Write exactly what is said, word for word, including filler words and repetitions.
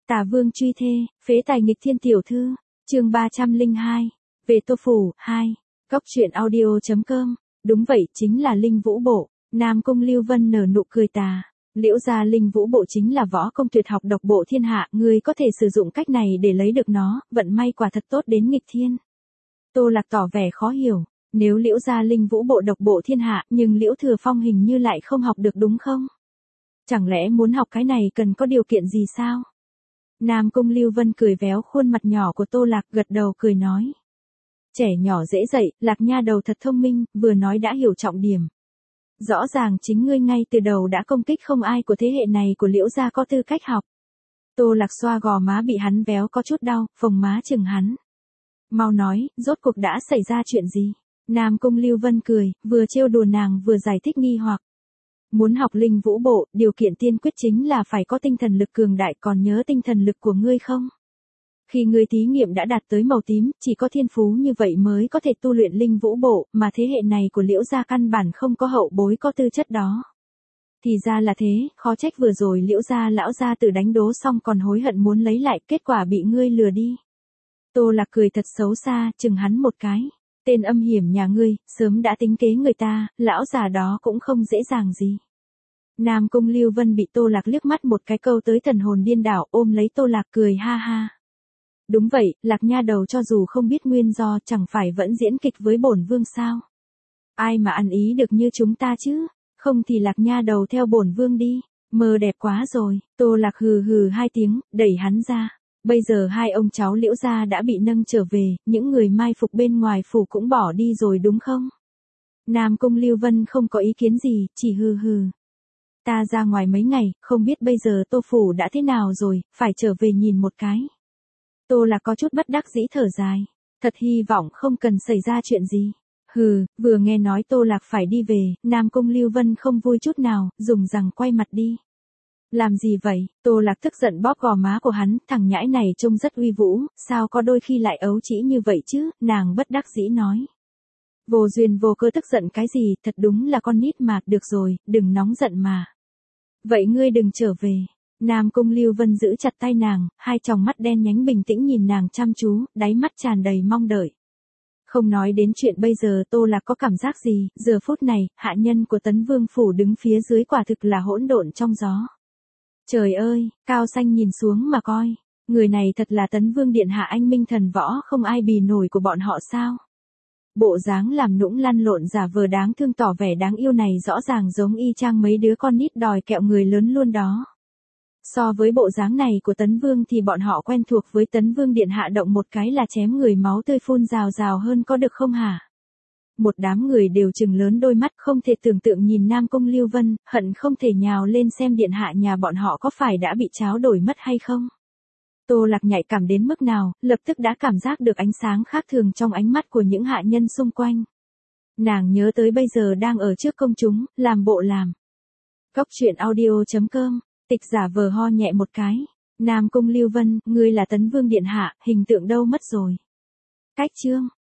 Tả Vương truy thê, phế tài nghịch thiên tiểu thư, chương ba trăm lẻ hai, về Tô Phủ, hai, Cốc truyện audio chấm com, đúng vậy chính là Linh Vũ Bộ, Nam Cung Lưu Vân nở nụ cười tà, Liễu gia Linh Vũ Bộ chính là võ công tuyệt học độc bộ thiên hạ, ngươi có thể sử dụng cách này để lấy được nó, vận may quả thật tốt đến nghịch thiên. Tô Lạc tỏ vẻ khó hiểu, nếu Liễu gia Linh Vũ Bộ độc bộ thiên hạ, nhưng Liễu Thừa Phong hình như lại không học được đúng không? Chẳng lẽ muốn học cái này cần có điều kiện gì sao? Nam Cung Lưu Vân cười véo khuôn mặt nhỏ của Tô Lạc, gật đầu cười nói. Trẻ nhỏ dễ dạy, Lạc nha đầu thật thông minh, vừa nói đã hiểu trọng điểm. Rõ ràng chính ngươi ngay từ đầu đã công kích không ai của thế hệ này của Liễu gia có tư cách học. Tô Lạc xoa gò má bị hắn véo có chút đau, phồng má chừng hắn. Mau nói, rốt cuộc đã xảy ra chuyện gì? Nam Cung Lưu Vân cười, vừa trêu đùa nàng vừa giải thích nghi hoặc. Muốn học Linh Vũ Bộ, điều kiện tiên quyết chính là phải có tinh thần lực cường đại, còn nhớ tinh thần lực của ngươi không? Khi ngươi thí nghiệm đã đạt tới màu tím, chỉ có thiên phú như vậy mới có thể tu luyện Linh Vũ Bộ, mà thế hệ này của Liễu gia căn bản không có hậu bối có tư chất đó. Thì ra là thế, khó trách vừa rồi Liễu gia lão gia tử đánh đố xong còn hối hận muốn lấy lại, kết quả bị ngươi lừa đi. Tô Lạc cười thật xấu xa, chừng hắn một cái. Tên âm hiểm nhà ngươi, sớm đã tính kế người ta, lão già đó cũng không dễ dàng gì. Nam Cung Lưu Vân bị Tô Lạc liếc mắt một cái câu tới thần hồn điên đảo, ôm lấy Tô Lạc cười ha ha. Đúng vậy, Lạc nha đầu cho dù không biết nguyên do chẳng phải vẫn diễn kịch với bổn vương sao. Ai mà ăn ý được như chúng ta chứ, không thì Lạc nha đầu theo bổn vương đi, mơ đẹp quá rồi. Tô Lạc hừ hừ hai tiếng, đẩy hắn ra. Bây giờ hai ông cháu Liễu gia đã bị nâng trở về, những người mai phục bên ngoài phủ cũng bỏ đi rồi đúng không? Nam Cung Lưu Vân không có ý kiến gì, chỉ hừ hừ. Ta ra ngoài mấy ngày, không biết bây giờ Tô Phủ đã thế nào rồi, phải trở về nhìn một cái. Tô Lạc có chút bất đắc dĩ thở dài, thật hy vọng không cần xảy ra chuyện gì. Hừ, vừa nghe nói Tô Lạc phải đi về, Nam Cung Lưu Vân không vui chút nào, dùng rằng quay mặt đi. Làm gì vậy? Tô Lạc tức giận bóp gò má của hắn, thằng nhãi này trông rất uy vũ, sao có đôi khi lại ấu trĩ như vậy chứ, nàng bất đắc dĩ nói. Vô duyên vô cớ tức giận cái gì, thật đúng là con nít mà, được rồi, đừng nóng giận mà. Vậy ngươi đừng trở về. Nam Cung Lưu Vân giữ chặt tay nàng, hai tròng mắt đen nhánh bình tĩnh nhìn nàng chăm chú, đáy mắt tràn đầy mong đợi. Không nói đến chuyện bây giờ Tô Lạc có cảm giác gì, giờ phút này, hạ nhân của Tấn Vương Phủ đứng phía dưới quả thực là hỗn độn trong gió. Trời ơi, Cao Xanh nhìn xuống mà coi, người này thật là Tấn Vương Điện Hạ anh minh thần võ không ai bì nổi của bọn họ sao? Bộ dáng làm nũng lăn lộn giả vờ đáng thương tỏ vẻ đáng yêu này rõ ràng giống y chang mấy đứa con nít đòi kẹo người lớn luôn đó. So với bộ dáng này của Tấn Vương thì bọn họ quen thuộc với Tấn Vương Điện Hạ động một cái là chém người máu tươi phun rào rào hơn có được không hả? Một đám người đều trừng lớn đôi mắt không thể tưởng tượng nhìn Nam Cung Lưu Vân, hận không thể nhào lên xem điện hạ nhà bọn họ có phải đã bị tráo đổi mất hay không. Tô Lạc nhạy cảm đến mức nào, lập tức đã cảm giác được ánh sáng khác thường trong ánh mắt của những hạ nhân xung quanh. Nàng nhớ tới bây giờ đang ở trước công chúng, làm bộ làm. Cốc truyện audio chấm com, tịch giả vờ ho nhẹ một cái. Nam Cung Lưu Vân, ngươi là Tấn Vương Điện Hạ, hình tượng đâu mất rồi. Cách chương.